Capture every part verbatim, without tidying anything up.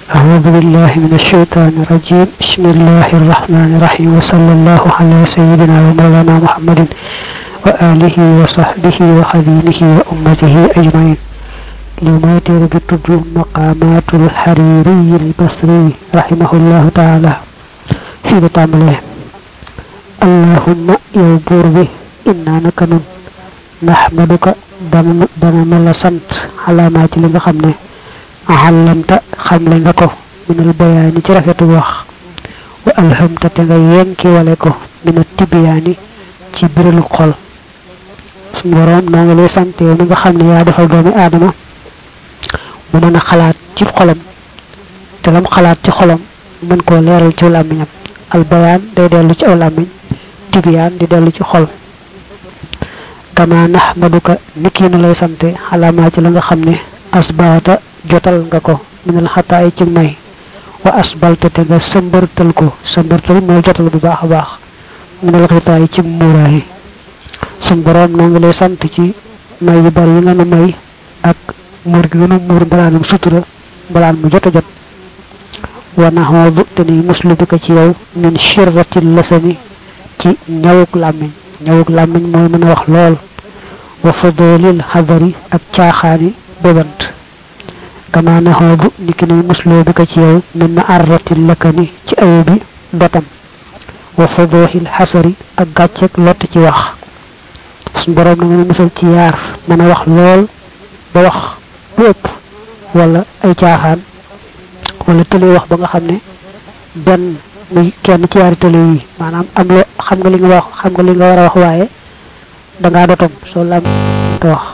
أعوذ بالله من الشيطان الرجيم بسم الله الرحمن الرحيم وصلى الله على سيدنا ومولانا محمد وآله وصحبه وخديمه وأمته أجمعين لما تربط مقامات الحريري البصري رحمه الله تعالى في بطامله اللهم يوبور به إنا نكنون نحمدك دنما لسنت على ما تلك خمنه علمت خمل نكو من البيان ترفت وخ وألهمت تغيين كي ولكو من التبيان تبير القل سنورام نانغلي سنت ونغا خمني يا دفل دومي آدم ومن خلات تيب خلم تلم خلات تي خلم من كو ليرل تي لامينم البيان دي دلو تي لامين تبيان دي دلو تي خل كما نحمدك نكي نلاي سنت على ما تي لغا خمني asbata jotal nga ko minal xataay ci may wa asbalta te nga sëmbartal ko sëmbartal mooy jotal bu baax a baax minal xitaay ci muuraay sun borom noo ngi lay sant ci may yu bari yi nga nu may ak muur gi nga muur mbalaanam sutura mbalaan mu jot a jot wa naxoodu te ni muslu bi ko ci yow min shirrati lasani ci ñawuk làmmiñ ñawuk làmmiñ mooy mën a wax lool wa fadolil xadari ak caaxaani bebant kama naxoobu niki ni musloo bi ko ci yow min na arratil lakani ci ayu bi dotam wa fadooxil xasari ak gàcceeg lott ci wax suñ boroom na nga ne musal ci yaar mën a wax lool ba wax lu ëpp wala ay caaxaan wala tëlee wax ba nga xam ne benn muy kenn ci yaari tële yi maanaam am lo xam nga li nga wax xam nga li nga war a wax waaye dangaa dotom soo la am te wax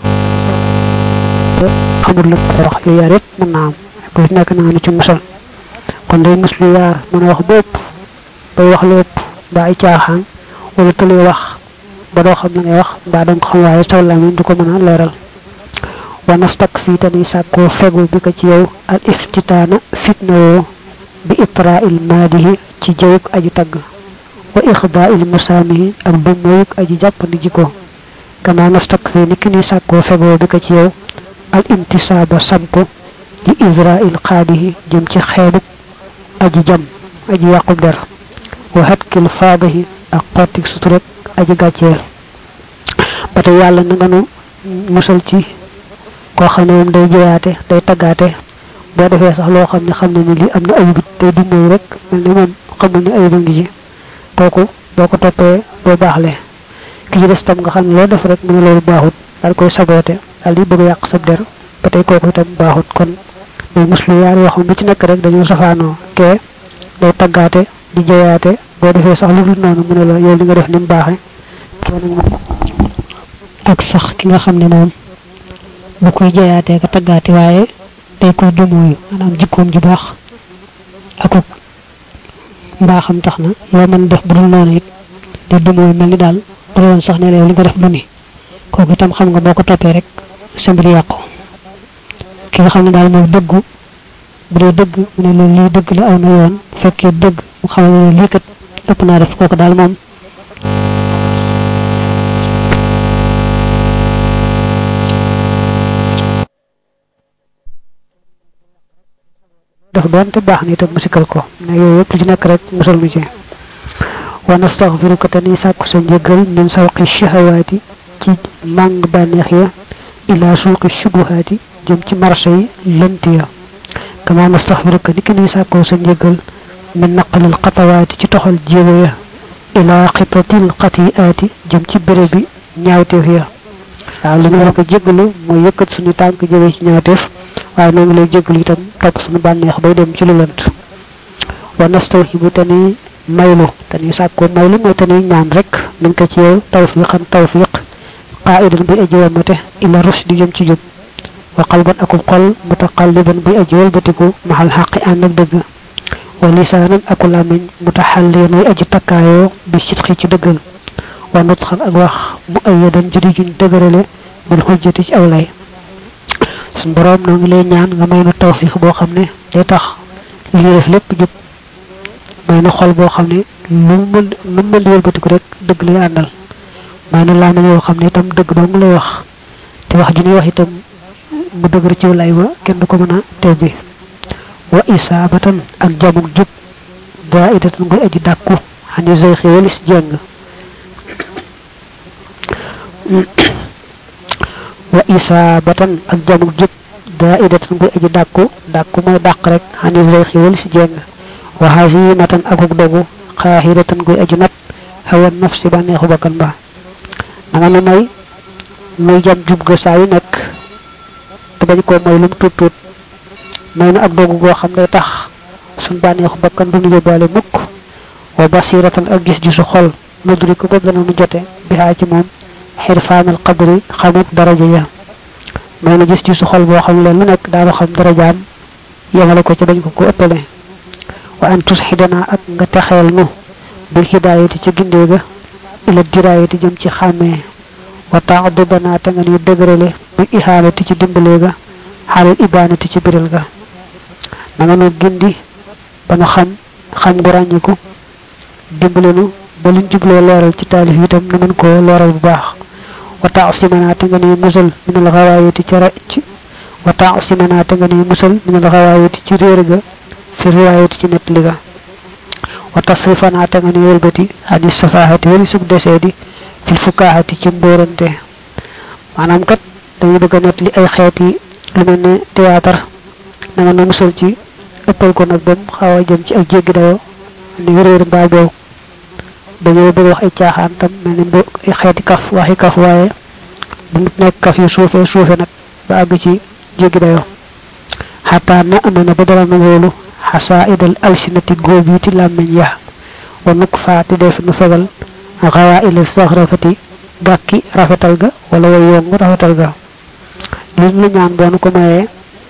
xamul la ko wax yu yaar yépp mën naa am bu nekk na nga ci musal kon day muslu yaar mën a wax bépp bay wax lu ëpp ba ay caaxaan wala tëlee wax ba doo xam la ngay wax mbaa danga ko xam waaye saw làmmiñ du ko mën a leeral wa nastak fii tani sàkkoo fegu bi ko ci yow al iftitaana fitna woo bi itrail maadihi ci jëwuk aji tagg wa ixdail masaamihi ak dummoyuk aji jàppandi ji ko kama nastak fii ni ki ni sàkkoo fegoo bi ko ci yow al intisaaba samko li israil qaadihi jëm ci xeebuk aji jam aji yàqub der wa hatkil faadahi ak xottik suturek aji gàcceel ba tey yàlla na nga nu musal ci koo xam ne moom day jëyaate day taggaate boo defee sax loo xam ne xam ne ni li am na ayubit tey du mooy rek mel ni moom xamul ni ayuba ngi ci kooku boo ko toppee doo baaxle ki ci des tam nga xam ne loo def rek mu ne loolu baaxut daal koy saboote daal di bëgg yàq sab der ba tey kooku itam baaxut kon day muslu yaar yoo xam bu ci nekk rek dañoo safaanoo kee day taggaate di jëyaate boo defee sax lu dul noonu mu ne la yow li nga def ni mu baaxe ak sax ki nga xam ne moom bu koy jëyaatee ka taggaate waaye day koy dumooyu maanaam jikkoom ju baax akuk mbaaxam tax na loo mën def bu dul noonu it di dumooyu mel ni daal bu doon sax ne yow li nga def du ni kooku itam xam nga boo ko toppee rek sa mbir yàqu ki nga xam ne daal mooy dëggu bu dee dëgg mu ne loolu lii dëgg la aw na yoon bu fekkee dëgg mu xamal ne lii kat ëpp naa def kooku daal moom daf doon te baax ni itam musikal ko ne yooyu yëpp li ci nekk rek musal mu ci wa nastaghfiruka te ni sàkku sa njëggal min sawqi shahawaati ci màng bànneex ya ila suuqi shubuhaati jëm ci marché yi lënt ya kama nastaghfiruka ni ki ni sàkkoo sa njëggal min naqalil xatawaati ci toxal jéego ya ila xitatil xatiaati jëm ci béré bi ñaawteef ya waaw li ñu war ko jéggalu mooy yëkkat suñu tànk jëme ci ñaawteef waaye noo ngi lay jéggalu itam topp suñu bànneex bay dem ci lu lënt wa nastawhibu te ni maylu te ni sàkkoo maylu mooy te ni ñaan rek nañ ko ci yow tawfiqan tawfiq qaidan bi aji wamate ila rushdi jëm ci jub wa qalban akul xol mutaqalliban bi aji walbatiku maxal xaqi ànd ak dëgg wa lisaanan aku làmmiñ mutaxalliyan way aji takkaayoo bi sidqi ci dëggal wa nutxan ak wax mu ayyadan judi juñ dëgërale bil xujjati ci aw lay suñ boroom noo ngi lay ñaan nga may na tawfiq boo xam ne day tax li ñuy def lépp jub may na xol boo xam ne lu mën lu mën di walbatiku rek dëgg lay àndal may na làmmiñ yoo xam ne itam dëgg doo mu lay wax te wax ju ñuy wax itam mu dëgër ci lay wa kenn du ko mën a tew bi wa isabatan ak jamuk jup daidatan koy aji dakku hani zay xewalis jeng wa isabatan ak jamuk jup daidatan koy aji dakku dakku moy dak rek hani zay xewalis jeng wa hazimatan akuk dogu khahiratan koy aji nat hawa nafsi banexu bakkan ba nga la may muy jam jub ga saa yu nekk te bañ ko may lum tut tut may na ak dogu goo xam ne tax sun bànneexu bakkan du ñu yóbbaale mukk wa basiratan ak gis gisu xol nudri ko dana nu jote bi haa ci moom xirfaanal qadri xamut daraja ya may na gis gisu xol boo xam leen lu nekk daanu xam darajaam yemale ko ci bañ ko ko ëppale wa an tushidana ak nga texeel nu bil hidayati ci gindeega ila dirayati jëm ci xàmmee wa ta'dubana ta nga ni dëgërale bi ihanati ci dimbalega halal ibanati ci biril ga nga no gindi ba nu xam xam gu ràññiku dimbalenu ba luñ jubloo leeral ci taalif itam nu mën ko leeral bu baax wa ta'simana ta nga ni musal min al ghawayati ci racc wa ta'simana ta nga ni musal min al ghawayati ci réer ga fi riwayati ci nettali ga wa tasrifana ta nga ni wëlbati hadis safahati wali sub desedi fil fukahati ci mborante manam kat dañu bëgg net li ay xéeti lu melni théâtre da nga no musal ci ëppal ko nak bam xawa jëm ci ak jéggi dayo ni réer mbaa bew dañu bëgg wax ay caaxaan tam melni ay xéeti kaf waxi kaf waaye bu nek kaf yu suufé suufé nak ba ag ci jéggi dayo hatta na amana ba dara na wolu hasaidal alsinati gobiti lamañ ya wa nukfaati def nu fegal غوائل الزخرفة غاكي رافيتال غا ولا ويون رافيتال غا لي ñu ñaan bon ko maye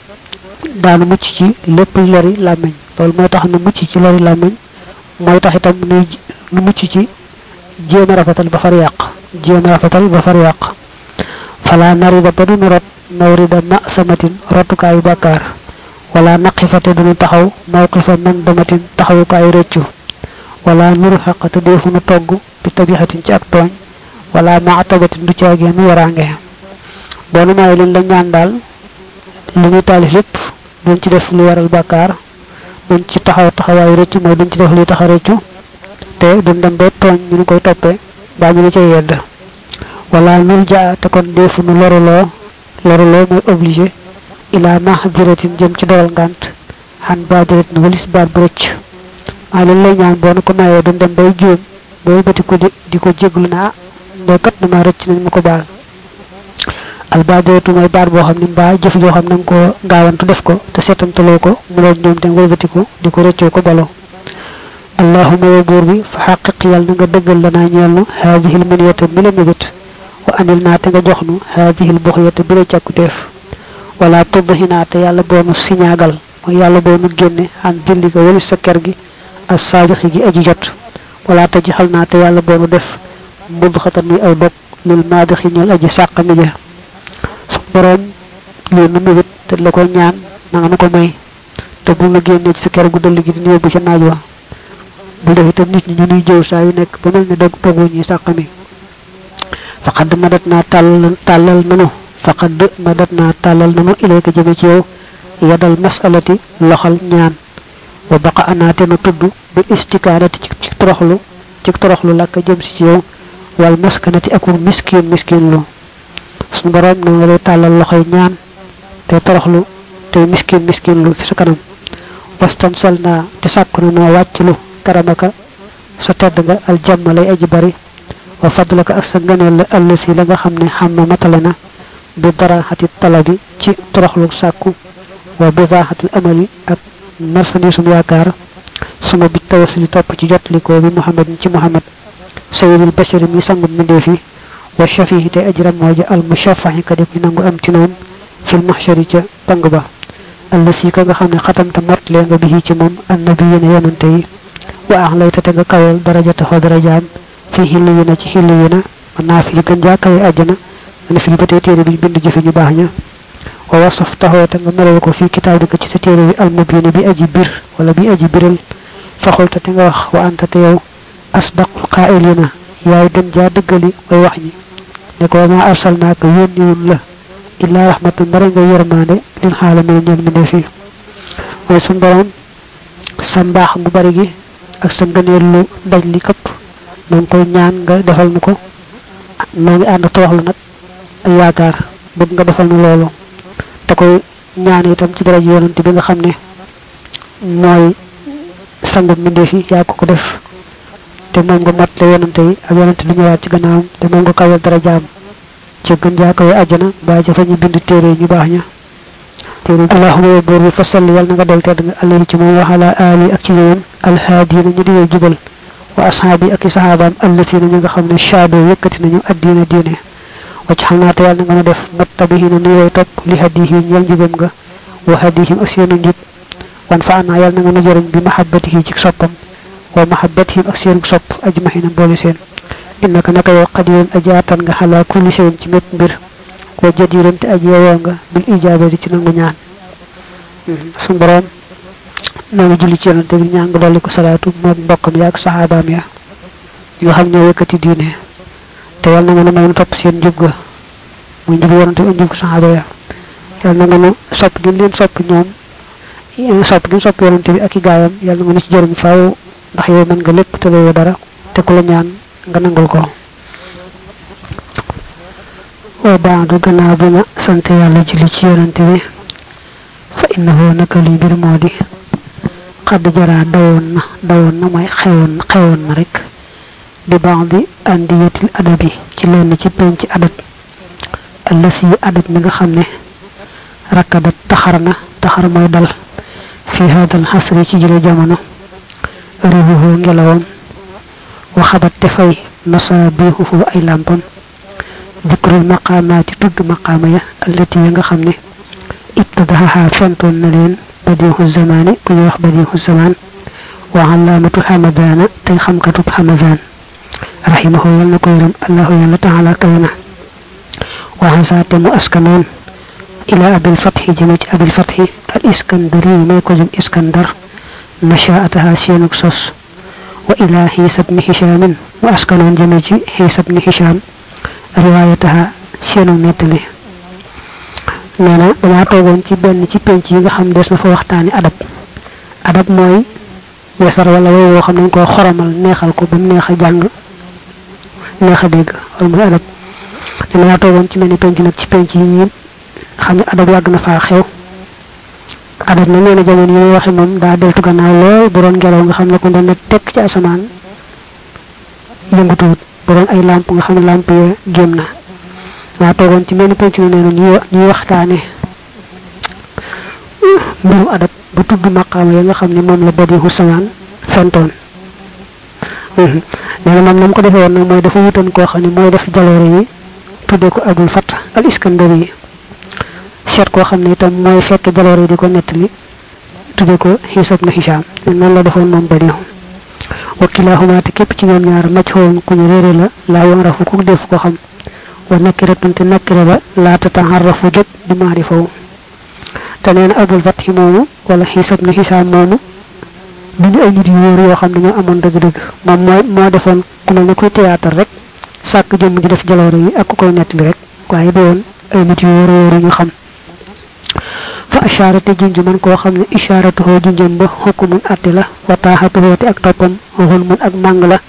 daanu mucc ci lepp lori lamagne lol moy tax nu mucc ci lori lamagne moy tax itam nu nu mucc ci jema rafetal ba far yaq jema rafetal ba far yaq fala narida badu rat nawrida ma samatin rotukay bakar wala naqifata du taxaw mawqifa man damatin taxaw kay reccu wala nurhaqata defu na togg bi tabihatin ci ak togn wala ma'tabatin du ciage nu warange bonu may leen la ñaan dal li ñu talif lepp duñ ci def lu waral bakar duñ ci taxaw taxaway reccu moy duñ ci def li taxaw reccu te duñ dem ba togn ñu koy topé ba ñu ci yedd wala nul ja te kon defu nu lorolo lorolo moy obligé ila mahdiratin jëm ci dogal ngant han badirat nu walis bar brecc ala lay ñaan bon ko maye duñ dem bay joom boy bati ko di ko jéglu na do kat dama recc nañ mako baal al badatu moy bar bo xamni ba jëf jo xam nang ko gaawantu def ko te setantalo ko mu lo ñoom te ngoy bati ko di ko reccu ko balo allahumma ya burbi fa haqiq yal nga deggal lana ñeelu hadhihi al maniyata bi la mebet wa anilna te nga joxnu hadhihi al bukhyata bi la ciakutef wala tudhina te yalla bonu signagal moy yalla bonu genné an dilli ko wali sa kër gi as-sadiqi gi aji jot wala tajhalna ta yalla bonu def mudkhatan ni ay dok lil madikhi ñal aji saqami ja borom li nu mu te la ko ñaan na nga ko may te bu la genné ci kër gu dal gi di yobbu ci naaj wa bu def itam nit ñi ñu ñuy jëw saa yu nekk ba mel ni dog togu ñi saqami faqad madatna tal talal nanu faqad madatna talal nanu ilayka jëme ci yow yadal mas'alati loxal ñaan wa baqa anate na tuddu bi istikarati ci toroxlu ci toroxlu lak jëm ci yow wal maskanati akur miskin miskin lu sun borom no lay talal loxoy ñaan te toroxlu te miskin miskin lu fi su kanam wastan salna te sakku no wacclu karamaka sa tedd nga al jammalay aji bari wa fadlaka ak sa ngëneel allati la nga xamne xamma matalana bi darahati talabi ci toroxlu sakku wa bidahati amali ak marsani sum yaakar suma bi tawassul top ci jotliko bi muhammad ci muhammad sayyidul bashar mi sangu mindefi wa shafihi te ajram moja al mushaffahi kadi fi nangu am ci non fil mahshari ca pang ba allati ka nga xamne khatamta martle nga bi ci mom annabiyina yonante yi wa ahlayta te nga kawal darajata ho darajam fi hilina ci hilina na fi gën jaakay aljana na fi baté téré bi bind jëf ñu baax ña wa wasaftahu ta nga melal ko fi kitabika ci sa téré bi al mubin bi aji bir wala bi aji biral fa xolta te nga wax wa anta te yow asdaqul qa'ilina yaay gën ja deugali way wax ñi ne ko ma arsalnaka yoni won la illa rahmatan bara nga yermane lil alamin ñal mi fi mooy sun borom sa mbaax mu bari gi ak sa ngëneel lu daj li këpp moom koy ñaan nga defal nu ko noo ngi ànd tooxlu nag ak yaakaar bëgg nga defal nu loolu te koy ñaan itam ci dara ji yonent bi nga xam ne mooy sangu mbindeef yi yaa ko ko def te moom nga motle yonante yi ak yonante lu ñëwaat ci gannaawam te moom nga kawal dara jaam ci gën jaa kawe àjjana mbaa ca fa ñu bind téere ñu baax ña téere allahuma yow buur bi fa salli yàlla na nga del tedd nga alayhi ci moom waxala ali ak ci ñoom alhaadina ñu di jubal wa ashaabi ak i sahabaam allatina ñu nga xam ne shaado yëkkati nañu addiina diine wacc xam naa te yàlla na nga ma def muttabihina nu yow topp li hadihim yal njubam nga wa hadihim ak seenu njub wan fa ana yàlla na nga nu jëriñ bi mahabbatihi ci soppam wa mahabbatihim ak seenu sopp ajmahina boole seen innaka naka yow qadirun ajaatan nga xalaa kulli shay'in ci mépp mbir wa jadirun te aji yeyoo nga bil ijabati ci nangu ñaan sun borom noo ngi julli ci yonante bi ñaan nga dolli ko salaatu moom mbokkam ya ak sahabaam ya nga xam ñoo yëkkati diine te yàlla na nga nu may nu topp seen njub ga muy njub yonante bi njub sahaba ya yàlla na nga nu sopp gi leen sopp ñoom sopp gi sopp yonante bi ak i gaayam yàlla nga nu ci jëriñ faaw ndax yow mën nga lépp te doo dara te ku la ñaan nga nangul ko wa ba'du gannaaw bi ma sant yàlla julli ci yonante bi fa innahu naka li mbir moo di xadd jaraa dawoon na dawoon na mooy xewoon na xewoon na rek di baax di andiyatil adabi ci lenn ci penc adat allasi adat mi nga xam ne rakkadat taxar na taxar mooy dal fi hadal xasri ci jële jamono ruhuhu ngelawam waxabat te fay masaabihuhu ay lampam dikrul maqaamaati tudd maqaama ya allati ya nga xam ne ibtadaha fentoon na leen badiixu zamaani ku ñu wax badiixu zamaan wa alaamatu hamadana tey xamkatub hamadan rahimahu yal na ko yërëm allahu yàlla taala kawe na wa xasaate mu askanoon ila abil fatxi jëme ci abil fatxi al iskandari may ko jëm iskandar nashaataha seenug sos wa ila xiisa bni hishaamin mu askanoon jëme ci xiisa bni hishaam riwaayataha seenug nettali nee na damaa toogoon ci benn ci penc yi nga xam des na fa waxtaani adab adab mooy weesar wala way woo xam nañ ko xoromal neexal ko ba mu neex a jàng neex a dégg wala mooy adab damaa toogoon ci mel ni penc nag ci penc yi ñi xam ne adab yàgg na faa xew adab na nee na jamono yi waxe moom daa deltu gannaaw lool bu doon ngelaw nga xam ne ko doon ne tekk ci asamaan yëngutuwut bu doon ay lamp nga xam ne lamp ya génn na waa toogoon ci benn penc nee na ñuy ñuy waxtaane mbiru adab bu tudd maqaama ya nga xam ne moom la badiixu samaan fentoon nee na moom na mu ko defee woon nag mooy dafa wutoon koo xam ne mooy def jaloore yi tuddee ko abul fat al iskandari yi seet koo xam ne itam mooy fekk jaloore yi di ko nettali tuddee ko xiisa bnu hishaam noonu la defoon moom badiixu wa kilaahumaa te képp ci ñoom ñaar maj xoon ku ñu réere la laa yoon rafu ku def ko xam wa nakiratun te nakira ba laa tataharrafu jot di maarifawu te nee na abul fatxi moomu wala xiisa bnu hishaam moomu duñu ay nit yu wóor yoo xam ne ñoo amoon dëgg-dëgg moom mooy moo defoon ku mel ne kuy théâtre rek sàkk jëmm ji def jaloore yi ak ku koy nettali rek waaye doon ay nit yu wóor wóor ñu xam fa asharate junj man koo xam ne isharatuhoo junjam ba xukumun atte la wa taaxatuhoo te ak toppam xulmun ak màng la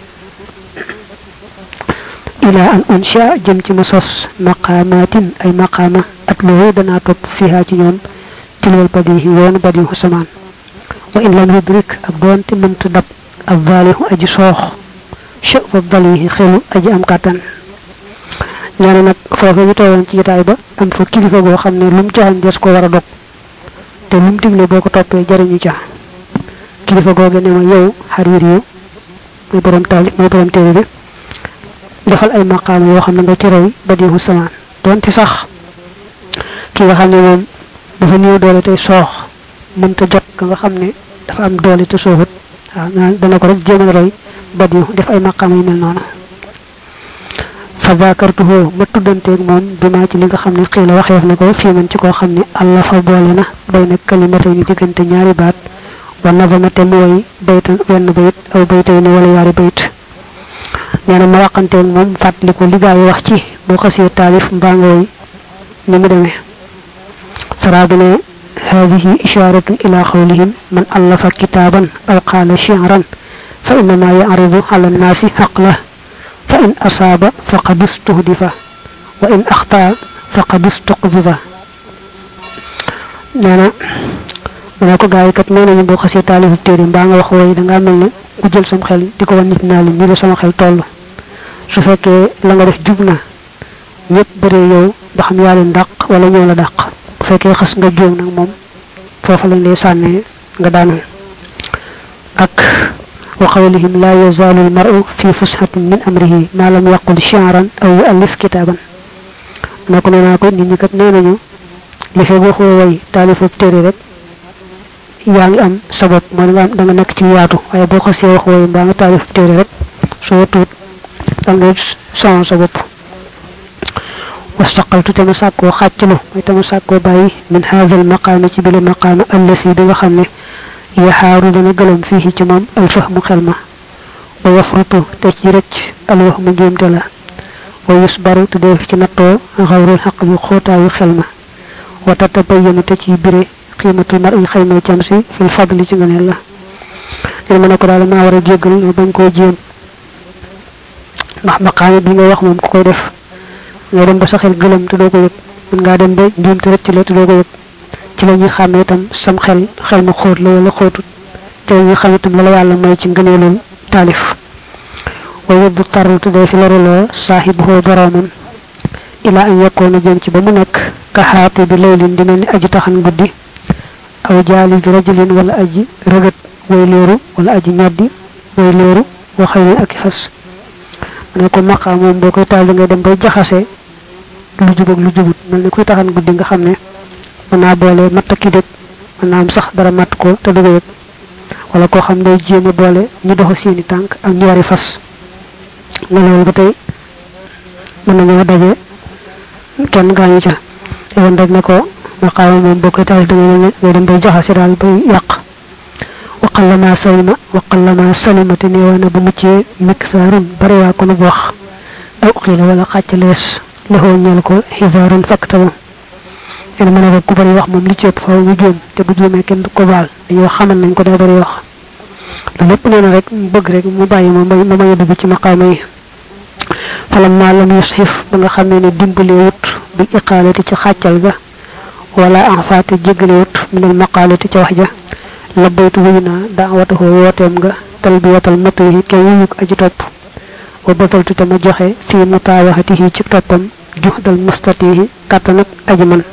ila an unsha jëm ci ma sos maqaamaatin ay maqaama at loolu danaa topp fiha ci ñoom tilwal badihi yoonu badihu samaan wa in lam yudrik ak doonte mënta dab ak vaalihu aji soox chëfa dalihi xelu aji am kàttan nee na nag foofu ñu tooyoon ci jotaay ba am fa kilifa goo xam ne lu mu joxoon des ko war a dog te lu mu digle boo ko toppee jariñu ca kilifa googe ne ma yow xariir yu muy borom taali muy borom téere bi defal ay maqaam yoo xam ne nga ci roy badihu samaan doonte sax ki nga xam ne moom dafa néew doole tey soox mënta jot ka nga xam ne dafa am doole te sooxut waaw dana ko rek jéem a roy badihu def ay maqaam yu mel noonu fa zakartuhu ma tuddanteeg moom bi maa ci li nga xam ne xii la waxeef na ko fii man ci koo xam ne allah fa boole na bay na kalimatay ni diggante ñaari baat wa nazamate mu woy baytan wenn bayit aw baytay ni wala yaari bayit nee na ma waxanteeg moom fàttali ko liggaayu wax ci boo xasee taalif mbaa nga woy ni mu demee saraa bi ne هذه إشارة إلى قولهم من ألف كتابا أو قال شعرا فإنما يعرض على الناس عقله فإن أصاب فقد استهدف وإن أخطأ فقد استقذف نانا mana ko gaay kat neena ñu bo xasse talif téré ba nga wax way da nga melni ku jël sam xel diko won nit na li ni la sama xel tollu su fekke la nga def jubna ñepp bëré yow ba xam yaa leen dàq wala ñoo la dàq bu fekkee xas nga joom nag moom foofu lañ lay sànnee nga daanu ak wa qawlihim la yazalu almar'u fi fushatin min amrihi ma lam yaqul shi'ran aw yu'allif kitaban nako neena ko nit ñi kat neenañu li fe waxo way talifu téré rek yaa ngi am sabab mo nga da nga nekk ci yaatu waaye boo xasee wax way ba nga talif téré rek soo tuut da nga son sa bopp واستقلت تما ساكو خاتلو موy tama sako bayyi min hadha al maqam ci bil maqam allati bi nga xamne yaharu dana gëlum fihi ci mom al fahmu xelma wa yafrutu te ci recc al wahmu jumte la wa yusbaru te def ci natto xawrul haqq bi xota yu xelma wa tatabayyanu te ci bire qimatu mar'i xeyma ci fil fadli ci ngene la ni ma nako dal ma wara jéggal bañ ko jëm ndax maqam bi nga wax mom ku koy def nga dem ba sa xel gëlëm te do ko yëg mën nga dem ba njum te rek ci la te do ko yëg ci la ñuy xamé tam sam xel xel mu xoot la wala xootut te ñu xamé tam la yàlla may ci ngëneelul talif wa yaddu taru te do fi la relo sahibu boramam ila an yakuna jëm ci ba mu nekk ka haati bi laylin dina ni aji taxan guddi aw jaali bi rajulin wala aji rëgët way leeru wala aji ñaddi way leeru waxay ak fas ne ko maqam mom boo koy taal nga dem bay jaxase lu jub ak lu jubut melni kuy taxan guddi nga xamne mën boole mat ki dëkk mën am sax dara mat ko te dugu yëg wala koo xam day jéem a boole ñu dox seeni tànk ak ñu wari fas nga loolu ba tey mën nañoo daje kenn gaañu ca yoon rek ne ko maqam moom boo koy taal da nga dem bay jaxase daal bay yàq وقلما سلم وقلما سلمت نيوانا بمتي مكثار بروا كون بوخ او قيل ولا خاتلس له ñal ko hivarun faktaw en mëna ko bari wax mom li ci ëpp faaw ñu joom te bu joomé kenn ko baal dañu xamal nañ ko da bari wax lepp neena rek bëgg rek mu bayyi mo may ma may dugg ci maqama yi falam ma lam yushif ba nga xamé ni dimbali wut bi iqalati ci xaccal ga wala afati jéggale wut min al maqalati ci wax ja labbaytu wina da'watahu wotem nga talbiyatal matri kayuk aji top wa bataltu tama joxe fi mutawahatihi ci topam juhdal mustatihi katanak aji man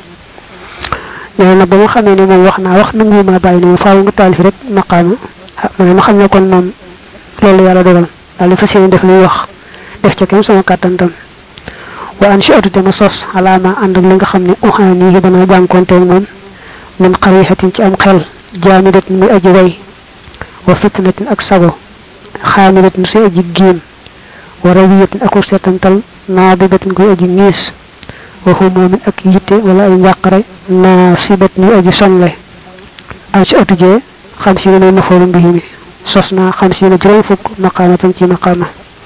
neena ba nga xamé ni mom waxna wax na nguma bayina faaw nga talif rek maqama man ma xamne kon mom lolu yalla dogal dal fa seen def li wax def ci kem sama katantam wa ansha'tu tama sos alama and li nga xamne uhani yi dana jankonté mom min qarihatin ci am xel جامدة من أجوي وفتنة أكسبه خامدة من سيأجي جيم وروية أكو ستنتل ناضبة من أجي نيس وهمو من أكيت ولا يقر ناصبة من أجي صنله أنشأت جي خمسين من مفعول به صصنا خمسين جرين فوق مقامة في مقامة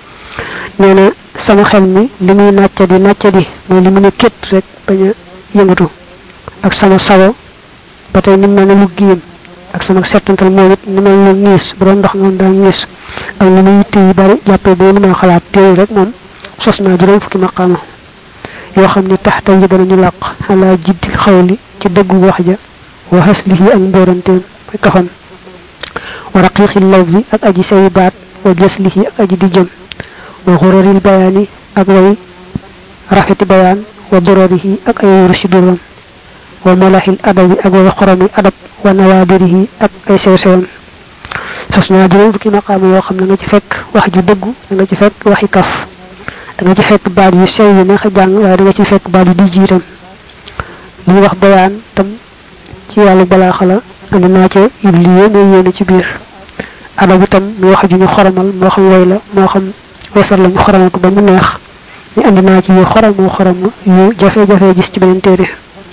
نينا sama xel mi limi nacca di nacca di moy limi ne ket rek baña yëngatu ak sama sawo batay ni mëna lu giyam ak sama setantal momit ni may ñu niis bu doon ndox ngam da niis ak ni muy yitte yu bari jàppe bo ni ma xalaat teew rek moom sos naa juróom fukki maqama yoo xam ne taxta yi danañu làq ala jiddil xawli ci dëggu wax ja wa haslihi ak mbooranteem mooy kafam wa raqiqi lawzi ak aji say baat wa jaslihi ak aji di jëm wa xuraril bayaani ak way rafeti bayaan wa dororihi ak ay wursi duram wa malahil adabi ak way xorami adab wa nawadirihi ak ay sew sewam sosna juróom fukki maqam yoo xam ne nga ci fekk wax ju dëggu nga ci fekk waxi kaf da nga ci fekk baat yu sew yu neex jàng waaye da nga ci fekk baat yu di jiitam li wax bayaan tam ci wàllu balaa xala andi naa ci ibli yéene yéene ci biir adab itam mu wax ju ñu xoromal moo xam way la moo xam wesar la ñu xoromal ko ba mu neex ñu andi naa ci yu xorom moo xorom yu jafe-jafe gis ci beneen téere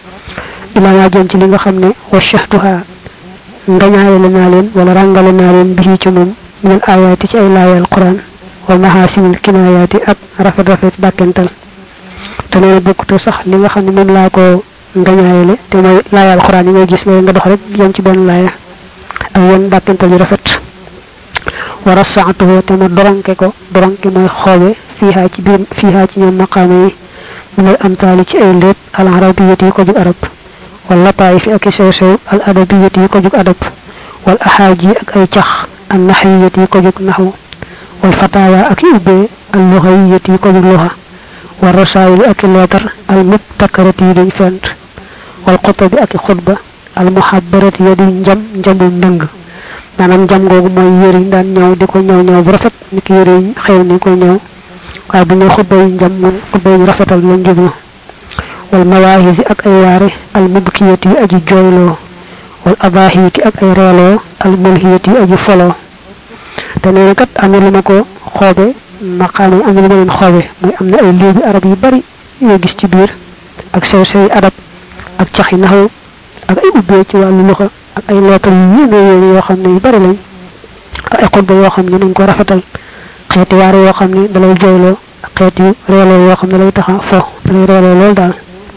ila ya jëm ci li nga xamne wa shahduha ngañaale na leen wala rangale na leen bi ci mom min ayati ci ay laayal qur'an wa mahasinil kinayati ak rafet rafet dakental te neena bokku to sax li nga xamne mom la ko nga ñaayele te moy laaya alquran yi ngay gis lay nga dox rek yam ci ben laaya ak yeen dakante yu rafet wara sa'atuhu te ma doronke ko doronke moy xoobe fiha ci bir fiha ci ñoom maqama yi من الأمثال كأيلات العربية يكوجك أرب واللطائف أكسو سو الأدبية يكوجك أدب والأحاجي أكي تخ النحوية يكوجك نحو والفتاوى أكي أبي اللغوية يكوجك لغة والرسائل أكي لاتر المبتكرة يدين فانت والقطب أكي خطبة المحبرة يدين جم جم ننغ manam jam gogu moy yeri dan ñew diko ñew ñew bu rafet nik yeri xew ni ko ñew way bu ñu xubay jam mu xubay rafetal lañ jëglu wal mawahiz ak ay yare al mubkiyati aji joylo wal adahiki ak ay relo al mulhiyati aji folo te neena kat am lu mako xobe maqam am lu leen xobe moy amna ay lebi arab yu bari yo gis ci bir ak sew sew adab ak taxi naxu ak ay ubbe ci walu loxa ak ay lettre yu yene yo xamne yu bari lañ ay xutba yo xamne ñu ko rafetal xéti war yo xamne da lay joylo xéti rélo yo xamne lay taxa fo da lay rélo lol dal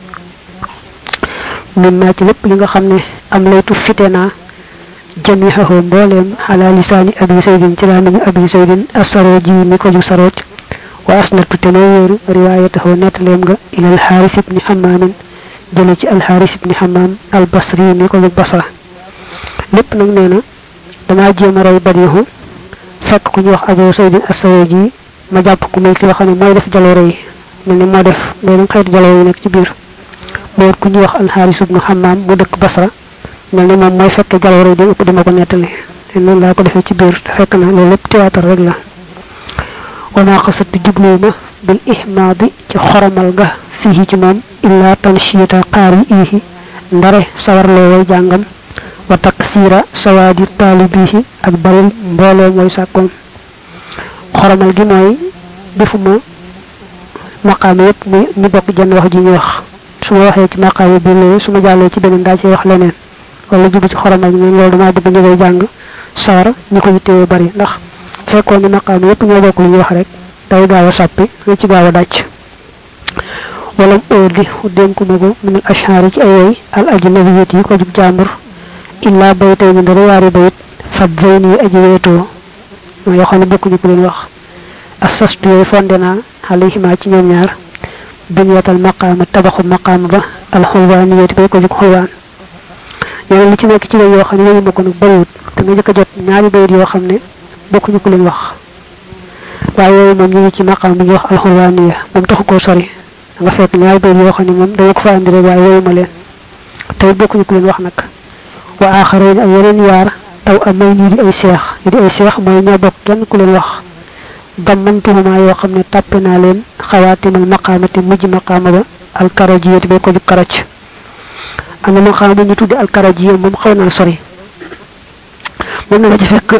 min ma ci lepp li nga xamne am lay tu fitena jami'ahu mbolem ala lisani abi sayyidin ci lamu abi sayyidin as-saroji mi ko ju saroj wa asnatu tanawir riwayatahu netlem nga ila al-harith ibn hammam jël ci al-harith ibn hammam al-basri mi ko ju basra lepp nak neena dama jema ray badihu fekk ku ñu wax abu sayyidin as-saroji ma japp ku muy ki xamne moy def jalo ray melni mo def do xeyt jalo yi nek ci bir mo ku ñu wax al-harith ibn hammam bu dekk basra melni mom moy fekk jalo ray di upp dima ko netali non la ko defé ci bir fekk na lolu lepp théâtre rek la wana qasat jubluma bil ihmadi ci xoramal ga fihi ci mom illa tanshiyata qari'ihi ndare sawar lo way jangam wa taksira sawadi talibihi ak baril mbolo moy sakkom xoramal gi moy defuma maqam yépp muy ñu bokk jënd wax ji ñu wax suma waxé ci maqam bi lé suma jallé ci benen da ci wax leneen wala jubu ci xoramal gi loolu dama bëgg ñu koy jang sawar ñu ko yitté bari ndax fekkoon ni maqam yépp ñoo bokk lu ñu wax rek day gaawa sappi lu ci gaawa dacc wala odi denku mako min al ashhar ci ay al ajnabiyati ko jub jambur illa baytay ni dara yari bayt fadzaini ajweto mo yo xamne bokku ñu ko leen wax assastu yoy fondena alayhima ci ñoom ñaar bunyatal maqam tabaxu maqam ba al hulwaniyati ko jub hulwan yoy li ci nek ci yo xamne ñu mako nak bayut te nga jëk jot ñaari bayit yo xamne bokku ñu ko leen wax waye mom ñu ci maqam bu ñu wax al hulwaniya mom taxu ko sori nga fekk ñaari bayit yo xamne mom da ko fa andi rek waye ma leen tay bokku ñu ko leen wax nak wa akharin ay yeneen yaar taw amay ni di ay cheikh di ay cheikh moy ñoo bok kenn ku leen wax damantuma yo xamne tapena leen khawatimul maqamati mujj maqama ba al karajiyati be ko ju karaj amna mo xam ñu tuddi al karajiyya mom xawna sori mom na ci fekk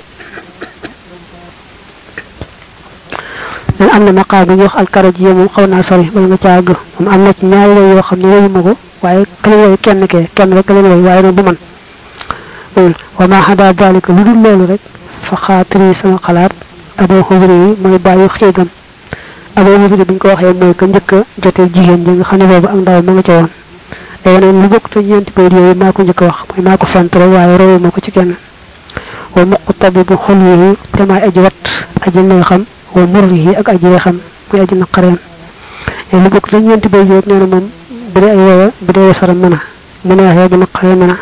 dan amna maqam ñu wax al karajiyya mom xawna sori wala nga caag mom amna ci ñaari yo xamne wayu mako waye kala way kenn ke kenn rek la way waye du man وما حدا ذلك لدول لولو رek fa khatri sama xalaat abo xudri moy bayu xegam abo xudri buñ ko waxe moy ko ñëk joté jigen ji nga xamne bobu ak ndaw ma nga ci won day wone lu bokk to ñent bay yoy mako ñëk wax moy mako fentre waye rew mako ci kenn wa muqtabibu khulwi tama aji wat aji ne xam wa murrihi ak aji xam moy aji naqarem e lu bokk to ñent bay yoy neena mom bu ay yoy bu dé saram mëna mëna wax aji naqarem mëna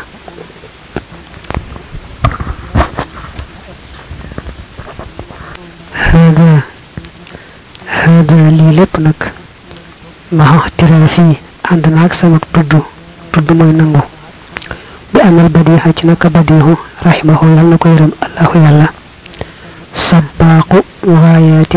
هذا هذا لي لب نك ما احترافي عندنا سمك تدو تدو موي نانغو بأن البديهة نك بديه رحمه الله نكو يرم الله يلا سباق غايات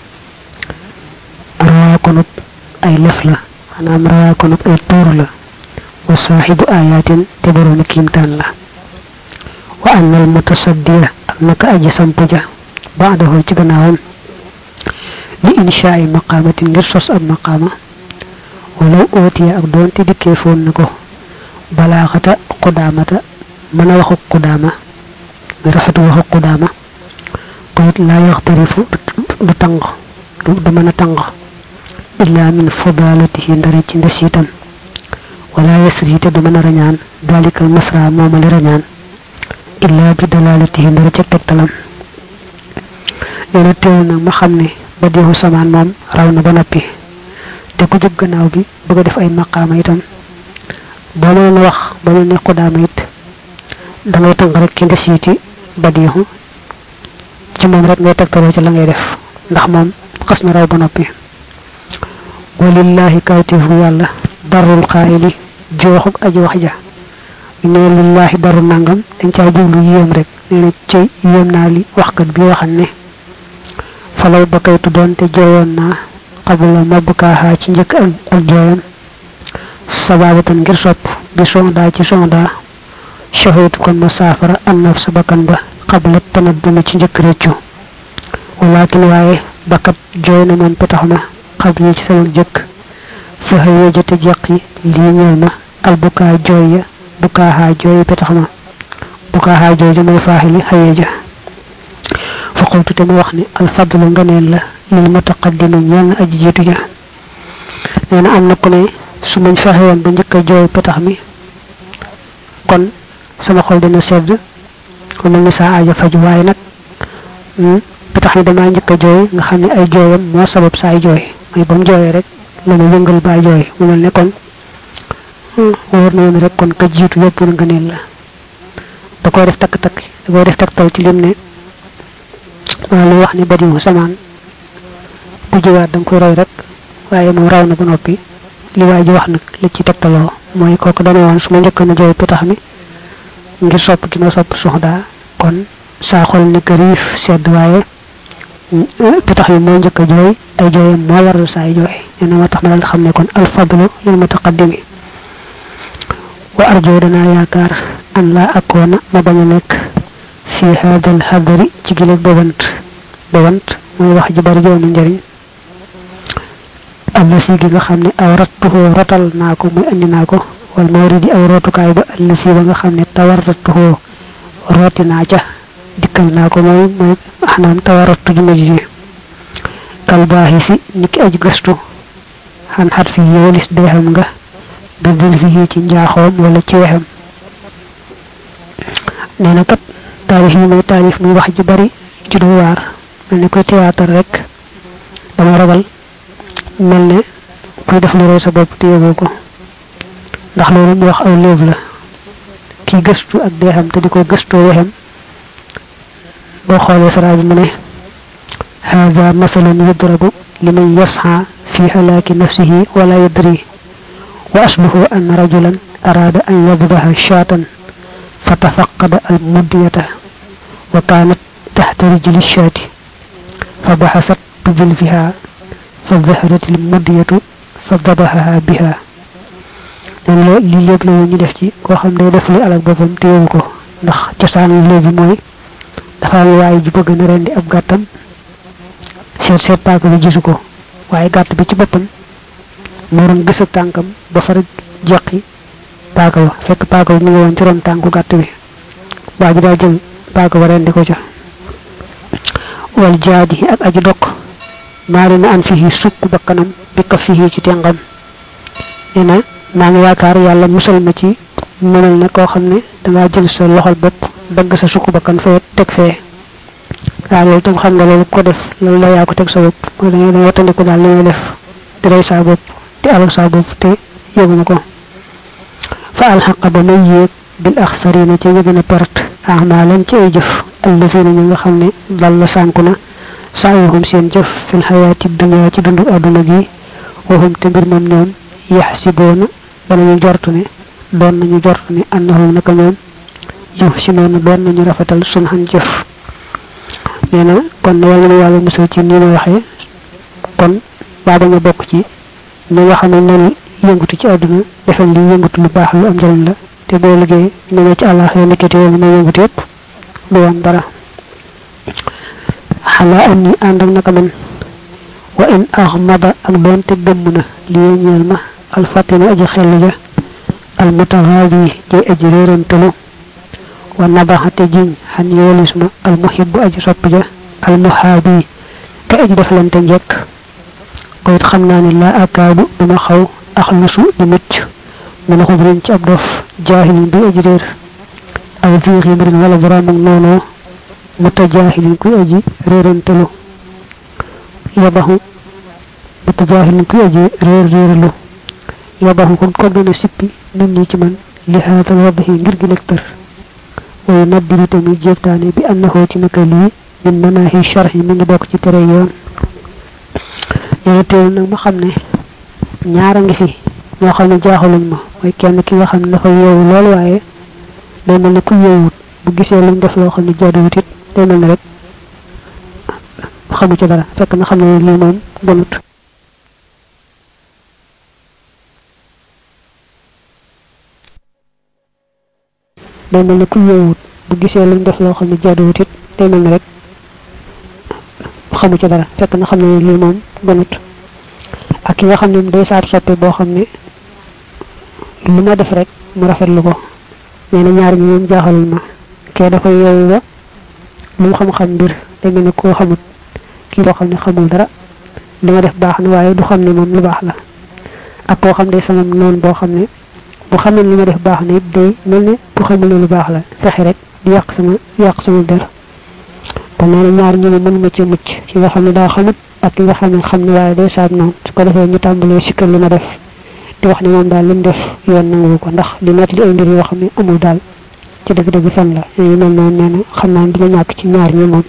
راكنب أي لفلة أنا راكنب أي طورلة وصاحب آيات تبرون كيمتان لا وأن المتصدية أنك أجي سمبجة بعده ci gannaawam li insha'i maqamatin ngir sos ab maqama wala otiya ak donte dikke fon nako balaghata qudamata mana waxu qudama rafatu waxu qudama qut la yaxtarifu du tang du mëna tang illa min fadalatihi ndari ci ndesitam wala yasri te du mën a rañaan dalikal masra moomali rañaan illa bi dalalatihi ndara ca tegtalam neena teew nag ma xam ne ba diixu samaan moom raw na ba noppi te ku jóg gannaaw bi bëgg a def ay maqaama itam boo mënoon wax ba mel ne xudaama it da ngay tënk rek ki ndes yi ci ba diixu ci moom rek ngay tegtaloo ci la ngay def ndax moom xas na raw ba noppi walillahi kawtifu yàlla darul xaayili jooxuk aji wax ja ne lillahi daru nangam dañ caa jublu yéem rek nee na ci yéem naa li waxkat bi waxal ne falaw ba kaytu doon te jooyoon naa xabula mabukaaxaa ci njëkk ak ak jooyam sababatan ngir sopp bi sonda ci sonda shahaytu kon ma saafara an naf sa bakkan ba xabla tanaddumi ci njëkk réccu walakin waaye bakkat jooy na moom petax ma xabli ci sama jëkk fa xëyee jote jeqi lii ñeel ma albukaa jooy ya bukaaxaa jooy petax ma bukaaxaa jooy ja may faaxili xëyee ja fa qultu te ma wax ne alfadlu nganeel la lil mutaqaddimi ñeel na aji jiitu ja nee na am na ku ne su mañ fexe woon ba njëkk a jooy petax mi kon sama xol dina sedd ko mel ni saa aajo faju waaye nag petax mi dama njëkk a jooy nga xam ne ay jooyam moo sabab saay jooy mooy ba mu jooyee rek la mu yëngal ba jooy mu mel ne kon wóor na yoon rek kon ka jiitu yëpp na ngëneel la da koy def takk-takk da koy def taktal ci lim ne wala lu wax ne badiwu samaan ku jiwaat da nga koy roy rek waaye moom raw na ba noppi li waa ji wax nag li ci tegtaloo mooy kooku dana woon su ma njëkkoon a jooy petax mi ngir sopp gi ma sopp suxdaa kon saa xol ne riif sedd waaye petax mi moo njëkk a jooy ay jooyam moo waral saay jooy nee na moo tax ma dal xam ne kon alfadlu lil mutaqaddimi wa arjo danaa yaakaar an laa akoona ma bañ a nekk fi hadal hadari ci gileeg bawant bawant mooy wax ju bari joomi njariñ allasi gi nga xam ne aw rattuhoo rotal naa ko muy andi naa ko wal mawridi aw rootukaay ba allasi ba nga xam ne tawarrattuhoo rooti naa ca dikkal naa ko mooy mooy xanaam tawarrattu ju mujj ji kalbaaxi si niki aj gastu xan xat fi yoolis deexam nga ba dil fi ci njaaxoom wala ci wexam nee na kat taarif yi may taarif muy wax ju bari ci du waar mel ne koy théâtre rek dama ragal mel ne kuy def lu rëy sa bopp te yëgoo ko ndax loolu mu wax aw léeb la kii gëstu ak deexam te di koy gëstoo wexam boo xoolee sara bi mu ne hada masalan yudrabu liman yasxa fi halaaki nafsihi wala yadri wa asluhu an rajulan arada an yadbaha shaatan فتفقد المدية وكانت تحت رجل الشاة فبحثت بظلفها فظهرت المدية فذبحها بها لي ليب لا ني def ci ko xam day def li alak bopam teewu ko ndax cosaan léegi mooy dafa am waay ju bëgg na rendi ab gàttam seet seet paaka bi gisu ko waaye gàtt bi ci boppam moo doon gësëb tànkam ba far jeqi paaka ba fekk paaka bi mu ngi woon ci ron tànku gàtt bi waa ji daa jël paaka ba rendi ko ca wal jaadi ak aji dokk maari na an fihi sukk bakkanam bi ka fihi ci tengam nee na maa ngi yaakaar yàlla musal ma ci mënal ne koo xam ne dangaa jël sa loxol bopp dagg sa sukk bakkan fee teg fee waaw loolu tam xam nga loolu ko def loolu la yaa ko teg sa bopp mooy da ngay da ngay wattandiku daal li ngay def di rey saa bopp te alal saa bopp te yëguma ko fa alxaqa ba may yéeg bil axsarina ci yëgën a perte ahmaalan ci ay jëf allazina ñi nga xam ne dal la sànku na saayuhum seen jëf fil xayaati dunya ci dundu àdduna gi waxum te mbir moom ñoom yaxsiboona danañu jortu ne doon nañu jortu ne annahum naka ñoom yuxsinoona doon nañu rafetal sunxan jëf nee na kon na yàlla na yàlla musal ci nii ma waxee kon waa dañu bokk ci ñi nga xam ne noonu yëngutu ci àdduna defal li yëngutu lu baax lu am njëriñ la te boo liggéey ne nga ci àllaax yoo nekkati yow ma yëngutu yëpp du woon dara xalaa am ni ànd ak naka man wa in axmada ak doonte gëmm na lii ñeel ma alfatinu aji xellu ja almutaxaadi jay aji réerantalu wa nabaxate jiñ xan yoolis ma almuhibbu aji sopp ja almuhaabi ka aji deflante njekk ko it xam naa ne laa akaadu duma xaw axlusu di mucc من خبرين ci ab dof jahil bi ajrir aw fi khibrin wala borom ak nono mutajahil ku aji rerantelu yabahu mutajahil ku aji rer rerlu yabahu kon ko dona sippi nit ñi ci man li hada wadhi ngir gi lektar way nabbi tammi jeftane bi annahu ci naka li min manahi sharhi min bok ci tere yoon yow teew nak ma xamne ñaara ngi fi ñoo xamne jaaxaluñ ma way kenn ki nga xamne dafa yewu lool waaye day mel ku yeewut bu gisee luñ def loo xamne jaaduwut it day mel rek xamu ci dara fekk na xamne li mom bonut day mel ku yeewut bu gisee luñ def loo xamne jaaduwut it day mel rek xamu ci dara fekk na xamne li mom bonut ak nga xamne day saat soppe bo xamne lu ma def rek mu rafetlu ko neena ñaar ñi ñoom jaaxalul ma kee dafa yeewu ba lu xam xam mbir day mel ko xamut ki bo xamne xamul dara li ma def baax na waaye du xam ne moom lu baax la ak koo xam day sama noon boo xam ne bu xam ne li ma def baax na it day mel ne bu xamul lu baax la fexe rek di yàq sama yàq sama der kon neena ñaar ñi mën ma ci mucc ci nga xam ne daa xamut ak ki nga xam ne xam ne waaye day saab noonu su ko defee ñu tàmbalee sikkal li ma def di wax ne moom daal lim def yoon nangu ko ndax li nekk li ay mbir yoo xam ne amul daal ci dëgg-dëgg fen la yu mel noonu nee na xam naa dina ñàkk ci ñaar ñi moom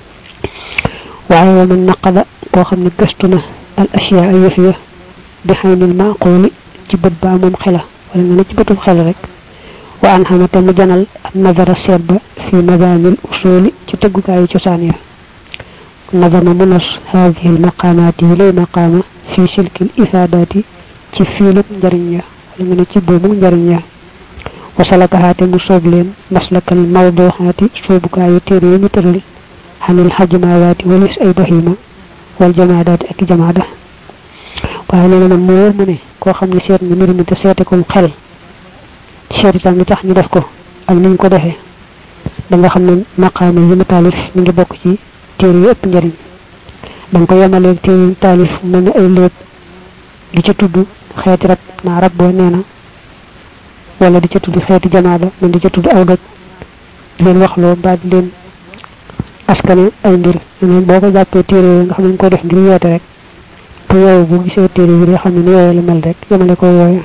waaye wa man naqada koo xam ne gëstu na al ashiya ay yëf ya bi xaynil maquli ci bët ba moom xela wala nga ne ci bëtum xel rek wa an xamate mu janal ak nazara seet ba fi mabanil usuli ci tëggukaayu cosaan ya نظم منص هذه المقامات لي مقامة في سلك الإفادات ci filu njariñ ya wala ci bobu njariñ ya wasalakaha te mu soob leen maslakal mawduhaati soobukaayu téere yi ñu tëral xanil xajmaawaati walis ay bahima wal jamaadaati ak jamaada waaye nee na mu wóor mu ne koo xam ne seet na mbir mi te seete ko xel seet itam li tax ñu def ko ak niñ ko defee da nga xam ne maqaama yi mu taalif mi ngi bokk ci téere yi ëpp njariñ da nga ko yemaleeg téere yi taalif mel ne ay léeg di ca tudd xeeti rab naa rab boo nee na wala di ca tudd xeeti jamaada man di ca tudd aw doj di leen waxloo mbaa di leen askane ay mbir ñoom boo ko jàppee téere nga xam ne ko def ngir yeete rek te yow bu gisee téere bi xam ne yooyu la mel rek yemale ko yooyu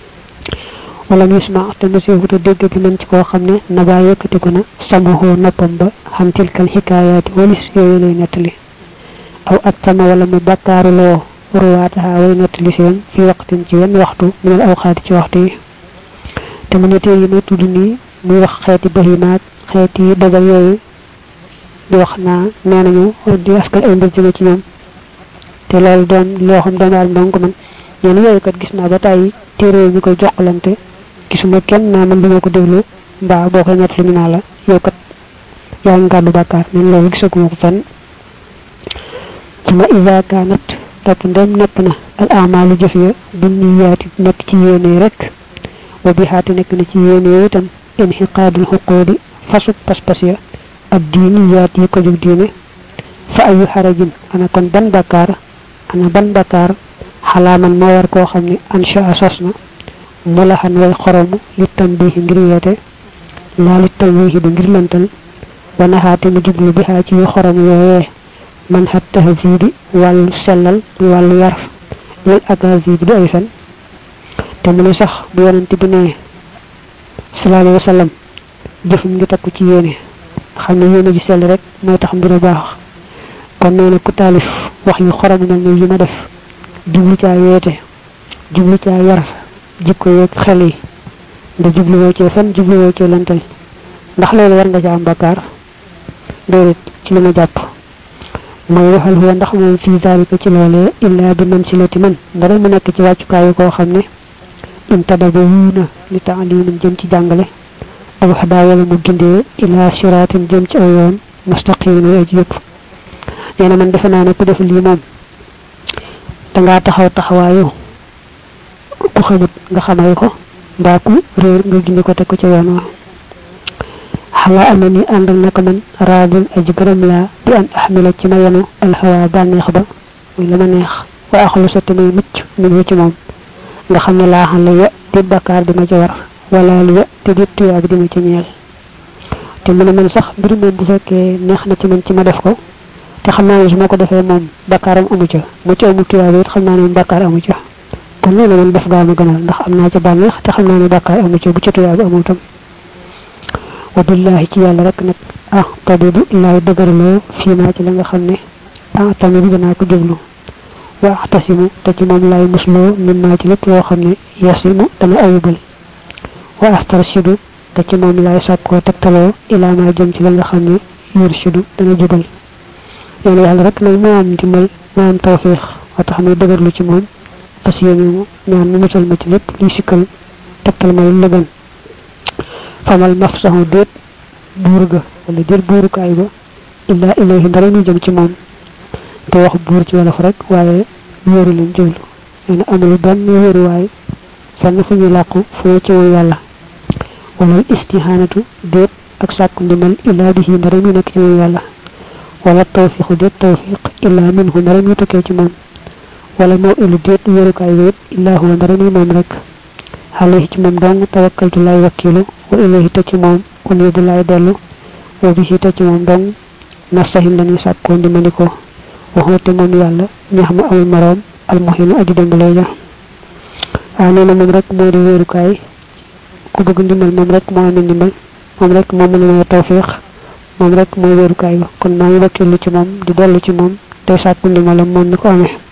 wala misma te monsieur wuta dégg bi man ci koo xam ne na baa yëkkati ko na samaxoo noppam ba xam tilkal xikaayaati walis yooyu lay nettali aw ak sama wala mu bakkaaru loo ruwaataha way nettali seen fi waqtin ci wenn waxtu minal awxaati ci waxtu yi te mu ne téere yi may tudd nii muy wax xeeti bahimaat xeeti dogal yooyu di wax naa nee nañu di askal ay mbir jóge ci ñoom te loolu doon loo xam doon daal ndong ko man ñeen yooyu kat gis naa ba tàyyi téere yi ñu koy jokkalante gisuma kenn naa man duma ko déglu mbaa boo koy nettali ñu naa la yow kat yaa ngi gàddu bàkkaar ñun loolu gisaguma ko fenn suma ida kaanat topp ndem nekk na al amalu jëf ya bi niyaati nekk ci yéene rek wa bi xaati nekk na ci yéene itam inxiqaadul xuquudi fasuk pas-pas ya ak diiniyaat yi ko jóg diine fa ayu xarajin ana kon ban bakkaar ana ban bakkaar xalaaman moo war koo xam ne ansha sos na mulaxan way xoromu li tambihi ngir yeete laa li tamwihi du ngir lantal wa naxaate mu jublu bi xaa ci yu xoromu yooyee man xat tahzibi wàllu sellal wàllu yarf lil akazib bi ay fen te mu ne sax bu yonent bi ne sallallahu alayhi wa sallam jëfum ngi takku ci yéene xam ne yéene ji sell rek mooy tax mbir baax kon nee na ku taalif wax yu xorom mel ne yi ma def jublu caa yeete jublu caa yarf jikko yeeg xel yi nda jubluwoo cee fen jubluwoo cee lantal ndax loolu war nga ca am bakkaar déedéet ci li ma jàpp mooy waxal huwa ndax moom fii zalika ci loolee illa bi mansilati man dara mu nekk ci wàccukaayu koo xam ne intadaba wuuna li taalimin jëm ci jàngale aw xadaa wala mu gindee ila siraatin jëm ci aw yoon mustaqimin way aji yëpp nee na man defe naa ne ku def lii moom dangaa taxaw taxawaayu ku xamut nga xamal ko mbaa ku réer nga gindi ko teg ko ca yoon wa xala ana ni ànd naka man raadin aji gërëm laa bi an axmila ci ma yenu alxawa bànneex ba muy la ma neex wa axlu sa tamay mucc min ci moom nga xam ne laa xam la ya di bakkar di ma ci war wala li te di tuya di ma ci ñeel te mu ne man sax mbir moom bu fekkee neex na ci man ci ma def ko te xam naa ne su ma ko defee moom bakkaaram amu ca mu ci amu tuya it xam naa ne bakkaar amu ca kon loolu man def gaa ma gënal ndax am naa ca bànneex te xam naa ne bakkaar amu ca bu ci tuya amu tam wa billahi ci yàlla rek nag ah tabidu laay dëgërloo fii naa ci la nga xam ne ah tamit dinaa ko jublu wa ahtasimu te ci moom laay musloo min naa ci lépp loo xam ne yasimu dana ayubal wa astarshidu te ci moom laay sàkkoo tegtaloo ilaa maa jëm ci la nga xam ne yurshidu dana jubal yoonu yàlla rek nag moo am dimbal moo am tawfiix wa tax may dëgërlu ci moom parce que ñu ñaan mu musal ma ci lépp luy sikkal tegtal ma lu gën famal mafsahu déet buur ga wala déet buurukaay ba illa ilayhi ndara ñu jëm ci moom te wax buur ci wolof rek waaye wéeru leen jëlu nee na amul benn wéeruwaay fenn fu ñu làqu fu ci woon yàlla wala istihanatu déet ak sàkku ndimbal illa bihi ndara ñu nekk ci woon yàlla wala tawfiqu déet tawfiq illa minhu ndara ñu tukkee ci moom wala moo ilu déet wéerukaay wéet illa huwa ndara ñu moom rek alayhi ci moom dong tawakkaltu lay wakkilu wa ilayhi te ci moom unidu lay dellu wa bihi te ci moom dong nastahim lañuy sàkkoo ndimbandikoo waxoote moom yàlla ñax mu amul moroom almuhinu aji dimbalee ja waaw nee na moom rek moo di wéerukaay ku bëgg ndimbal moom rek moo amee ndimbal moom rek moo mën a may tawfiix moom rek mooy wéerukaay ba kon maa ngi wakkilu ci moom di dellu ci moom tey sàkku ndimbalam moom mi ko amee